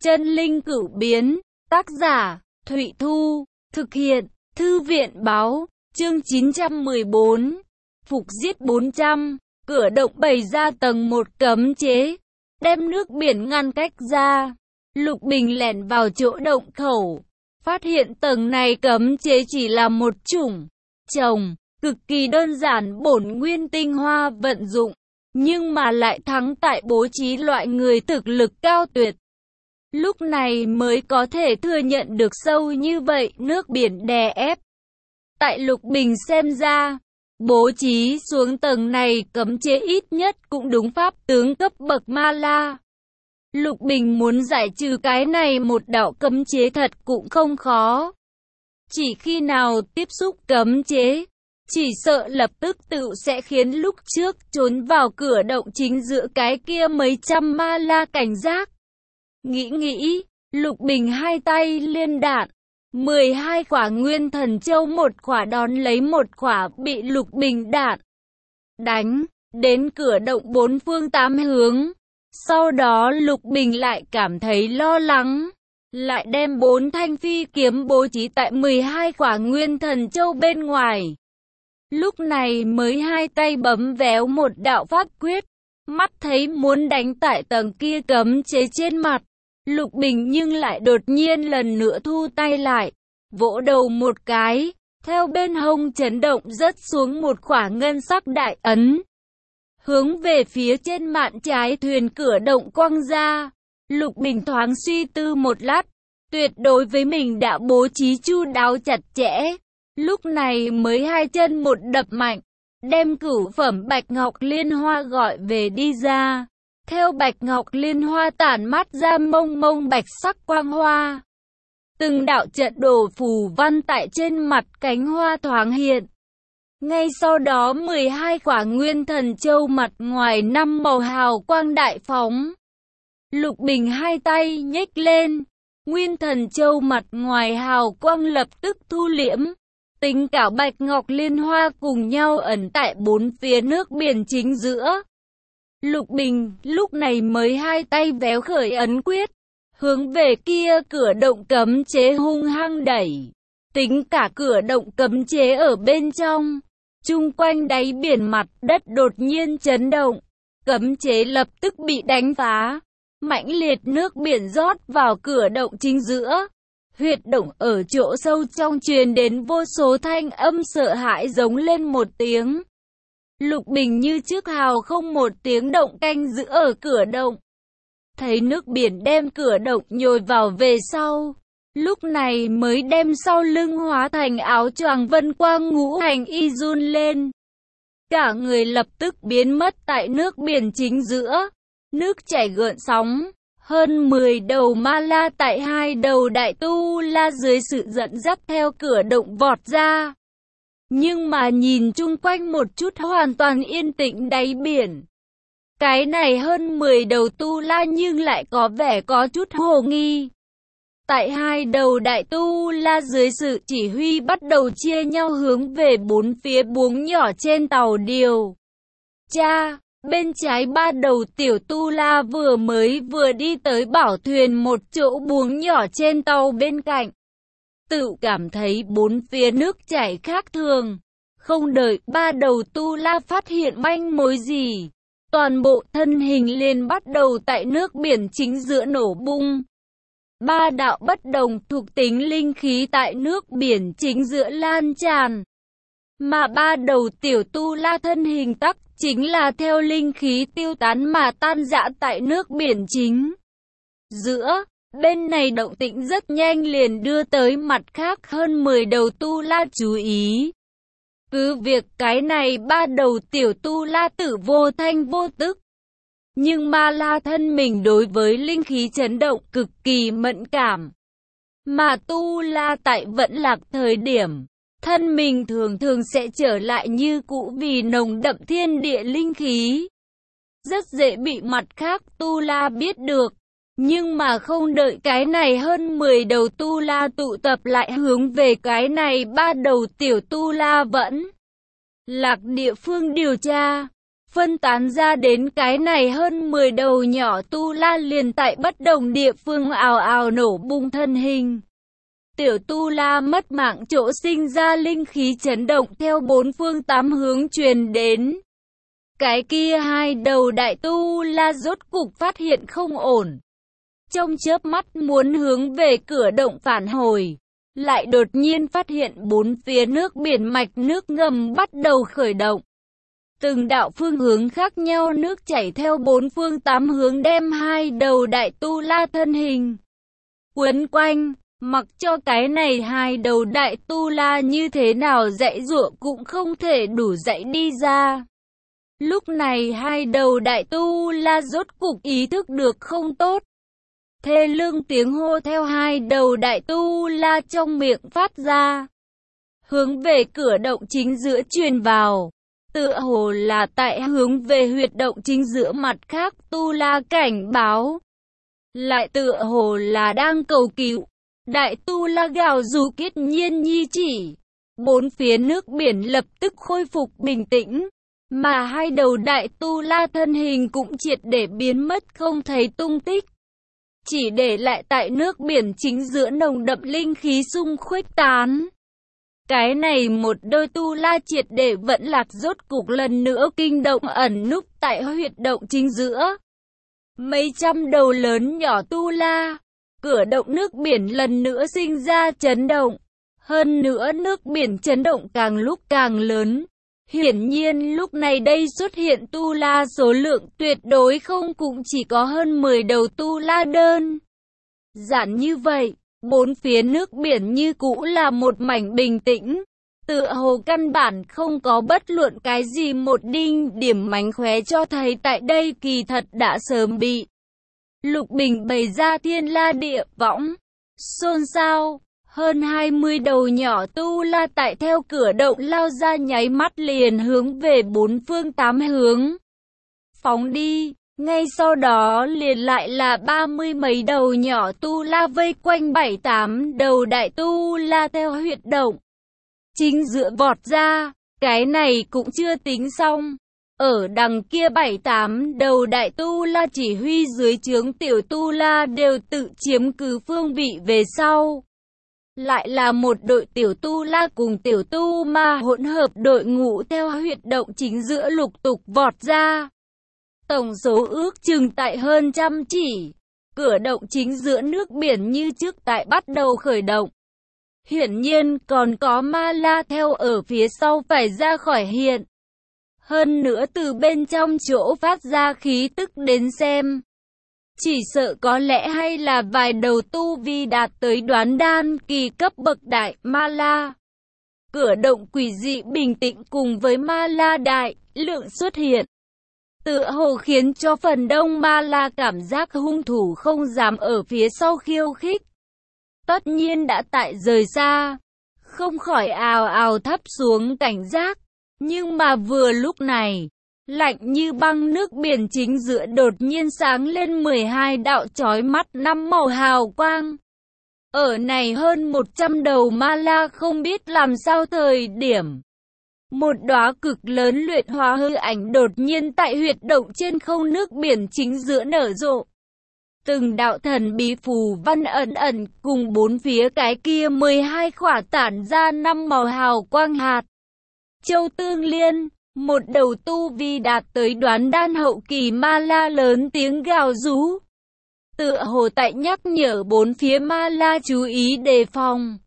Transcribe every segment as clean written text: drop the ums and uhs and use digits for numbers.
Chân linh cửu biến, tác giả, Thụy Thu, thực hiện, Thư viện báo, chương 914, phục giết 400, cửa động bày ra tầng 1 cấm chế, đem nước biển ngăn cách ra. Lục Bình lẻn vào chỗ động khẩu, phát hiện tầng này cấm chế chỉ là một chủng trồng, cực kỳ đơn giản bổn nguyên tinh hoa vận dụng, nhưng mà lại thắng tại bố trí loại người thực lực cao tuyệt. Lúc này mới có thể thừa nhận được sâu như vậy nước biển đè ép. Tại Lục Bình xem ra, bố trí xuống tầng này cấm chế ít nhất cũng đúng pháp tướng cấp bậc ma la. Lục Bình muốn giải trừ cái này một đạo cấm chế thật cũng không khó. Chỉ khi nào tiếp xúc cấm chế, chỉ sợ lập tức tự sẽ khiến lúc trước trốn vào cửa động chính giữa cái kia mấy trăm ma la cảnh giác. Nghĩ, Lục Bình hai tay liên đạn, 12 quả nguyên thần châu một quả đón lấy một quả bị Lục Bình đạn đánh đến cửa động bốn phương tám hướng. Sau đó Lục Bình lại cảm thấy lo lắng, lại đem 4 thanh phi kiếm bố trí tại 12 quả nguyên thần châu bên ngoài. Lúc này mới hai tay bấm véo một đạo pháp quyết, mắt thấy muốn đánh tại tầng kia cấm chế trên mặt. Lục Bình nhưng lại đột nhiên lần nữa thu tay lại, vỗ đầu một cái, theo bên hông chấn động rớt xuống một quả ngân sắc đại ấn, hướng về phía trên mạn trái thuyền cửa động quăng ra. Lục Bình thoáng suy tư một lát, tuyệt đối với mình đã bố trí chu đáo chặt chẽ, lúc này mới hai chân một đập mạnh, đem cửu phẩm bạch ngọc liên hoa gọi về đi ra. Theo bạch ngọc liên hoa tản mát ra mông mông bạch sắc quang hoa, từng đạo trận đồ phù văn tại trên mặt cánh hoa thoáng hiện. Ngay sau đó 12 quả nguyên thần châu mặt ngoài 5 màu hào quang đại phóng. Lục Bình hai tay nhếch lên, nguyên thần châu mặt ngoài hào quang lập tức thu liễm. Tính cả bạch ngọc liên hoa cùng nhau ẩn tại bốn phía nước biển chính giữa. Lục Bình lúc này mới hai tay véo khởi ấn quyết, hướng về kia cửa động cấm chế hung hăng đẩy. Tính cả cửa động cấm chế ở bên trong, chung quanh đáy biển mặt đất đột nhiên chấn động, cấm chế lập tức bị đánh phá, mãnh liệt nước biển rót vào cửa động chính giữa. Huyệt động ở chỗ sâu trong truyền đến vô số thanh âm sợ hãi giống lên một tiếng. Lục Bình như trước hào không một tiếng động canh giữ ở cửa động. Thấy nước biển đem cửa động nhồi vào về sau, lúc này mới đem sau lưng hóa thành áo choàng vân quang ngũ hành y run lên. Cả người lập tức biến mất tại nước biển chính giữa, nước chảy gợn sóng. Hơn 10 đầu ma la tại 2 đầu đại tu la dưới sự dẫn dắt theo cửa động vọt ra. Nhưng mà nhìn chung quanh một chút hoàn toàn yên tĩnh đáy biển. Cái này hơn 10 đầu tu la nhưng lại có vẻ có chút hồ nghi. Tại 2 đầu đại tu la dưới sự chỉ huy bắt đầu chia nhau hướng về bốn phía buồng nhỏ trên tàu điều. Bên trái 3 đầu tiểu tu la vừa đi tới bảo thuyền một chỗ buồng nhỏ trên tàu bên cạnh. Tự cảm thấy bốn phía nước chảy khác thường. Không đợi 3 đầu tu la phát hiện manh mối gì, toàn bộ thân hình liền bắt đầu tại nước biển chính giữa nổ bung. 3 đạo bất đồng thuộc tính linh khí tại nước biển chính giữa lan tràn. Mà 3 đầu tiểu tu la thân hình tắc chính là theo linh khí tiêu tán mà tan rã tại nước biển chính giữa. Bên này động tĩnh rất nhanh liền đưa tới mặt khác hơn 10 đầu tu la chú ý. Cứ việc cái này 3 đầu tiểu tu la tử vô thanh vô tức, nhưng ma la thân mình đối với linh khí chấn động cực kỳ mẫn cảm. Mà tu la tại vẫn lạc thời điểm, thân mình thường sẽ trở lại như cũ vì nồng đậm thiên địa linh khí. Rất dễ bị mặt khác tu la biết được. Nhưng mà không đợi cái này hơn 10 đầu tu la tụ tập lại hướng về cái này 3 đầu tiểu tu la vẫn lạc địa phương điều tra, phân tán ra đến cái này hơn 10 đầu nhỏ tu la liền tại bất đồng địa phương ào ào nổ bung thân hình. Tiểu tu la mất mạng chỗ sinh ra linh khí chấn động theo bốn phương tám hướng truyền đến. Cái kia hai đầu đại tu la rốt cục phát hiện không ổn. Trong chớp mắt muốn hướng về cửa động phản hồi, lại đột nhiên phát hiện bốn phía nước biển mạch nước ngầm bắt đầu khởi động. Từng đạo phương hướng khác nhau nước chảy theo bốn phương tám hướng đem hai đầu đại tu la thân hình quấn quanh, mặc cho cái này hai đầu đại tu la như thế nào giãy giụa cũng không thể đủ giãy đi ra. Lúc này hai đầu đại tu la rốt cục ý thức được không tốt. Thê lương tiếng hô theo hai đầu đại tu la trong miệng phát ra, hướng về cửa động chính giữa truyền vào. Tựa hồ là tại hướng về huyệt động chính giữa mặt khác tu la cảnh báo. Lại tựa hồ là đang cầu cứu. Đại tu la gào rú kiết nhiên nhi chỉ. Bốn phía nước biển lập tức khôi phục bình tĩnh. Mà hai đầu đại tu la thân hình cũng triệt để biến mất không thấy tung tích. Chỉ để lại tại nước biển chính giữa nồng đậm linh khí xung khuếch tán. Cái này một đôi tu la triệt để vẫn lạc rốt cục lần nữa kinh động ẩn núp tại huyệt động chính giữa. Mấy trăm đầu lớn nhỏ tu la, cửa động nước biển lần nữa sinh ra chấn động. Hơn nữa nước biển chấn động càng lúc càng lớn. Hiển nhiên lúc này đây xuất hiện tu la số lượng tuyệt đối không cũng chỉ có hơn 10 đầu tu la đơn giản như vậy. Bốn phía nước biển như cũ là một mảnh bình tĩnh, tựa hồ căn bản không có bất luận cái gì một đinh điểm mánh khóe cho thấy tại đây kỳ thật đã sớm bị Lục Bình bày ra thiên la địa võng. Xôn xao, hơn 20 đầu nhỏ tu la tại theo cửa động lao ra nháy mắt liền hướng về bốn phương tám hướng phóng đi. Ngay sau đó liền lại là 30 mấy đầu nhỏ tu la vây quanh 7-8 đầu đại tu la theo huyệt động chính giữa vọt ra. Cái này cũng chưa tính xong. Ở đằng kia 7-8 đầu đại tu la chỉ huy dưới trướng tiểu tu la đều tự chiếm cứ phương vị về sau. Lại là một đội tiểu tu la cùng tiểu tu ma hỗn hợp đội ngũ theo huyệt động chính giữa lục tục vọt ra. Tổng số ước chừng tại hơn trăm chỉ. Cửa động chính giữa nước biển như trước tại bắt đầu khởi động. Hiển nhiên còn có ma la theo ở phía sau phải ra khỏi hiện. Hơn nữa từ bên trong chỗ phát ra khí tức đến xem, chỉ sợ có lẽ hay là vài đầu tu vi đạt tới đoán đan kỳ cấp bậc đại ma la. Cửa động quỷ dị bình tĩnh cùng với ma la đại lượng xuất hiện, tựa hồ khiến cho phần đông ma la cảm giác hung thủ không dám ở phía sau khiêu khích. Tất nhiên đã tại rời xa, không khỏi ào ào thấp xuống cảnh giác. Nhưng mà vừa lúc này, lạnh như băng nước biển chính giữa đột nhiên sáng lên 12 đạo chói mắt 5 màu hào quang. Ở này hơn 100 đầu ma la không biết làm sao thời điểm. Một đóa cực lớn luyện hóa hư ảnh đột nhiên tại huyệt động trên không nước biển chính giữa nở rộ. Từng đạo thần bí phù văn ẩn ẩn cùng bốn phía cái kia 12 khỏa tản ra 5 màu hào quang hạt châu tương liên. Một đầu tu vi đạt tới đoán đan hậu kỳ ma la lớn tiếng gào rú, tựa hồ tại nhắc nhở bốn phía ma la chú ý đề phòng.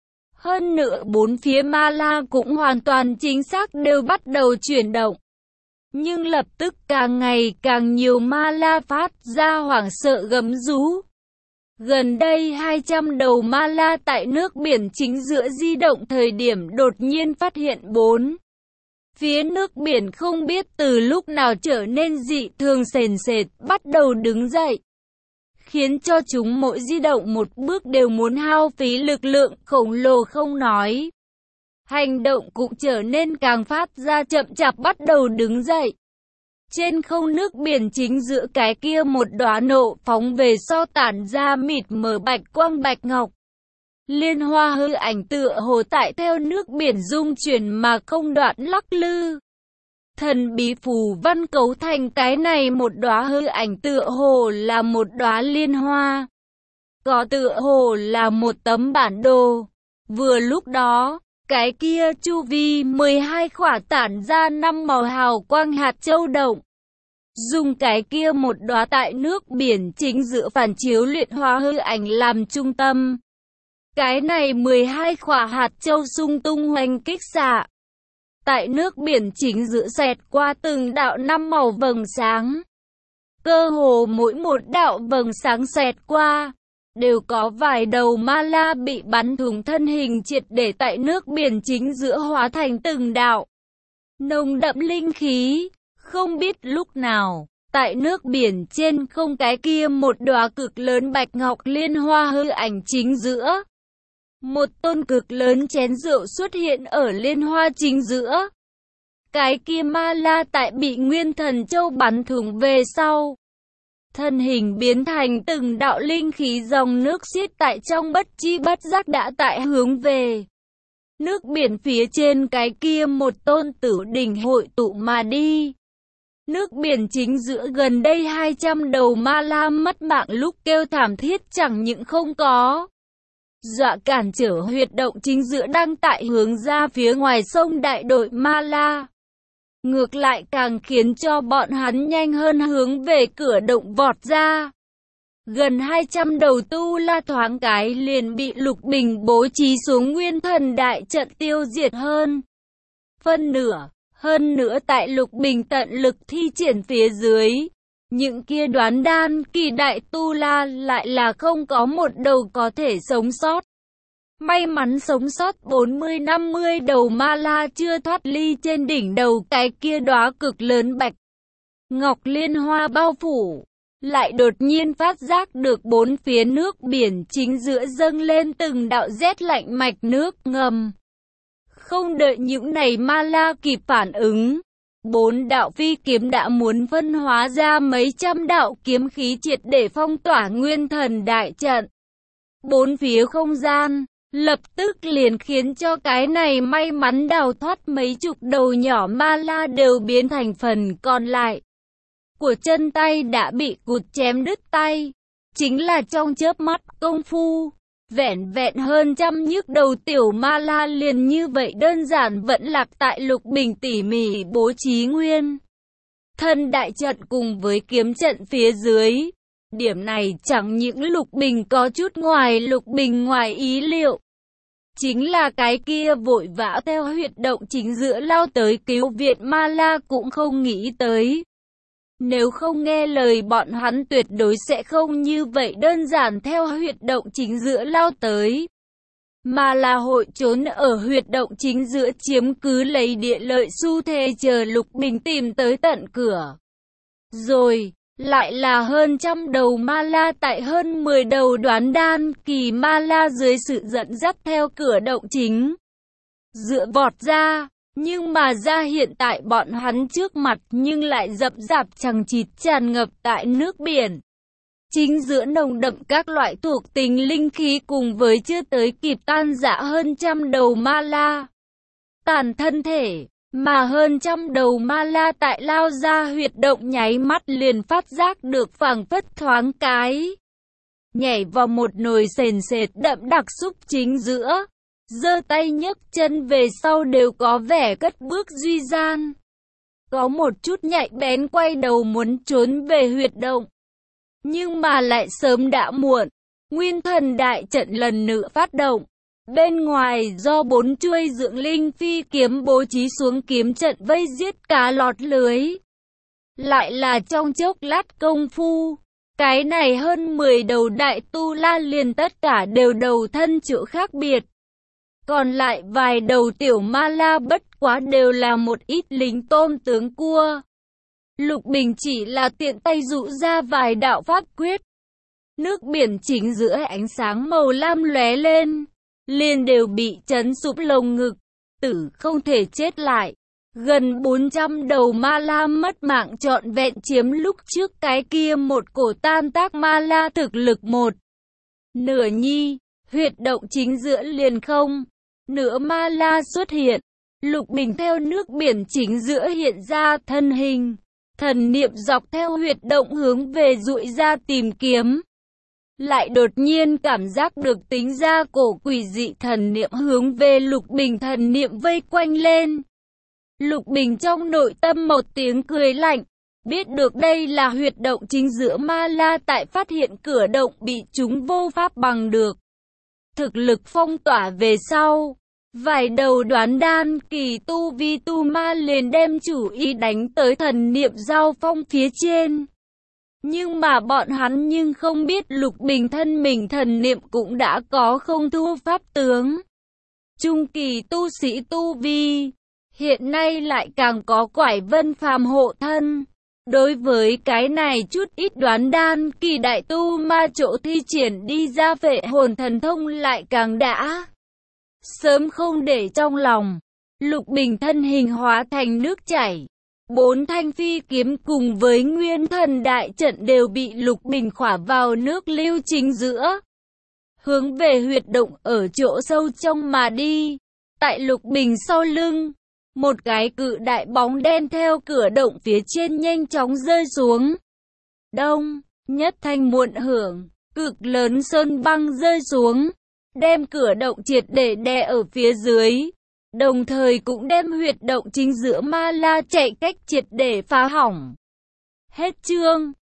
Hơn nữa bốn phía ma la cũng hoàn toàn chính xác đều bắt đầu chuyển động. Nhưng lập tức càng ngày càng nhiều ma la phát ra hoảng sợ gầm rú. Gần đây 200 đầu ma la tại nước biển chính giữa di động thời điểm đột nhiên phát hiện bốn phía nước biển không biết từ lúc nào trở nên dị thường sền sệt, bắt đầu đứng dậy. Khiến cho chúng mỗi di động một bước đều muốn hao phí lực lượng khổng lồ không nói. Hành động cũng trở nên càng phát ra chậm chạp bắt đầu đứng dậy. Trên không nước biển chính giữa cái kia một đóa nộ phóng về so tản ra mịt mờ bạch quang bạch ngọc. Liên hoa hư ảnh tựa hồ tại theo nước biển dung chuyển mà không đoạn lắc lư. Thần bí phù văn cấu thành cái này một đóa hư ảnh tựa hồ là một đóa liên hoa, có tựa hồ là một tấm bản đồ. Vừa lúc đó, cái kia chu vi 12 khỏa tản ra 5 màu hào quang hạt châu động. Dùng cái kia một đóa tại nước biển chính giữa phản chiếu luyện hóa hư ảnh làm trung tâm. Cái này 12 khỏa hạt châu xung tung hoành kích xạ. Tại nước biển chính giữa xẹt qua từng đạo 5 màu vầng sáng. Cơ hồ mỗi một đạo vầng sáng xẹt qua, đều có vài đầu ma la bị bắn thủng thân hình triệt để tại nước biển chính giữa hóa thành từng đạo. Nồng đậm linh khí, không biết lúc nào, tại nước biển trên không cái kia một đóa cực lớn bạch ngọc liên hoa hư ảnh chính giữa. Một tôn cực lớn chén rượu xuất hiện ở liên hoa chính giữa. Cái kia ma la tại bị nguyên thần châu bắn thủng về sau, thân hình biến thành từng đạo linh khí dòng nước xiết tại trong bất chi bất giác đã tại hướng về nước biển phía trên cái kia một tôn tử đỉnh hội tụ mà đi. Nước biển chính giữa gần đây 200 đầu ma la mất mạng lúc kêu thảm thiết chẳng những không có dọa cản trở huyệt động chính giữa đang tại hướng ra phía ngoài sông đại đội ma la. Ngược lại càng khiến cho bọn hắn nhanh hơn hướng về cửa động vọt ra. Gần 200 đầu tu la thoáng cái liền bị Lục Bình bố trí xuống nguyên thần đại trận tiêu diệt hơn nửa. Hơn nữa tại Lục Bình tận lực thi triển phía dưới, những kia đoán đan kỳ đại tu la lại là không có một đầu có thể sống sót. May mắn sống sót 40-50 đầu ma la chưa thoát ly trên đỉnh đầu cái kia đóa cực lớn bạch ngọc liên hoa bao phủ. Lại đột nhiên phát giác được bốn phía nước biển chính giữa dâng lên từng đạo rét lạnh mạch nước ngầm. Không đợi những này ma la kịp phản ứng, 4 đạo phi kiếm đã muốn phân hóa ra mấy trăm đạo kiếm khí triệt để phong tỏa nguyên thần đại trận. Bốn phía không gian, lập tức liền khiến cho cái này may mắn đào thoát mấy chục đầu nhỏ ma la đều biến thành phần còn lại của chân tay đã bị cụt chém đứt tay. Chính là trong chớp mắt công phu, vẹn vẹn hơn trăm nhức đầu tiểu ma la liền như vậy đơn giản vẫn lạc tại Lục Bình tỉ mỉ bố trí nguyên thân đại trận cùng với kiếm trận phía dưới. Điểm này chẳng những Lục Bình có chút ngoài Lục Bình ngoài ý liệu. Chính là cái kia vội vã theo huyệt động chính giữa lao tới cứu viện ma la cũng không nghĩ tới. Nếu không nghe lời bọn hắn tuyệt đối sẽ không như vậy đơn giản theo huyệt động chính giữa lao tới, mà là hội trốn ở huyệt động chính giữa chiếm cứ lấy địa lợi xu thế chờ Lục Bình tìm tới tận cửa. Rồi, lại là hơn trăm đầu ma la tại hơn 10 đầu đoán đan kỳ ma la dưới sự dẫn dắt theo cửa động chính dựa vọt ra. Nhưng mà ra hiện tại bọn hắn trước mặt nhưng lại rậm rạp chằng chịt tràn ngập tại nước biển. Chính giữa nồng đậm các loại thuộc tính linh khí cùng với chưa tới kịp tan rã hơn trăm đầu ma la. Tàn thân thể, mà hơn trăm đầu ma la tại lao ra huyệt động nháy mắt liền phát giác được phảng phất thoáng cái. Nhảy vào một nồi sền sệt đậm đặc súp chính giữa. Giơ tay nhấc chân về sau đều có vẻ cất bước duy gian. Có một chút nhạy bén quay đầu muốn trốn về huyệt động. Nhưng mà lại sớm đã muộn. Nguyên thần đại trận lần nữa phát động. Bên ngoài do 4 chuôi dưỡng linh phi kiếm bố trí xuống kiếm trận vây giết cá lọt lưới. Lại là trong chốc lát công phu. Cái này hơn 10 đầu đại tu la liền tất cả đều đầu thân chỗ khác biệt. Còn lại vài đầu tiểu ma la bất quá đều là một ít lính tôm tướng cua. Lục Bình chỉ là tiện tay dụ ra vài đạo pháp quyết. Nước biển chính giữa ánh sáng màu lam lóe lên, liền đều bị chấn sụp lồng ngực, tử không thể chết lại. Gần 400 đầu ma la mất mạng trọn vẹn chiếm lúc trước cái kia một cổ tam tác ma la thực lực một nửa nhi, huyệt động chính giữa liền không. Nửa ma la xuất hiện, Lục Bình theo nước biển chính giữa hiện ra thân hình. Thần niệm dọc theo huyệt động hướng về dụi ra tìm kiếm. Lại đột nhiên cảm giác được tính ra cổ quỷ dị, thần niệm hướng về Lục Bình, thần niệm vây quanh lên. Lục Bình trong nội tâm một tiếng cười lạnh, biết được đây là huyệt động chính giữa Ma La, tại phát hiện cửa động bị chúng vô pháp bằng được. Thực lực phong tỏa về sau, vài đầu đoán đan kỳ tu vi tu ma liền đem chủ ý đánh tới thần niệm giao phong phía trên. Nhưng mà bọn hắn nhưng không biết Lục Bình thân mình thần niệm cũng đã có không thu pháp tướng. Trung kỳ tu sĩ tu vi, hiện nay lại càng có Quải Vân phàm hộ thân. Đối với cái này chút ít đoán đan kỳ đại tu ma chỗ thi triển đi ra Phệ hồn thần thông lại càng đã sớm không để trong lòng. Lục Bình thân hình hóa thành nước chảy. 4 thanh phi kiếm cùng với nguyên thần đại trận đều bị Lục Bình khỏa vào nước lưu chính giữa. Hướng về huyệt động ở chỗ sâu trong mà đi. Tại Lục Bình sau lưng, một cái cự đại bóng đen theo cửa động phía trên nhanh chóng rơi xuống. Đông, nhất thanh muộn hưởng, cực lớn sơn băng rơi xuống, đem cửa động triệt để đè ở phía dưới. Đồng thời cũng đem huyệt động chính giữa Ma La chạy cách triệt để phá hỏng. Hết chương.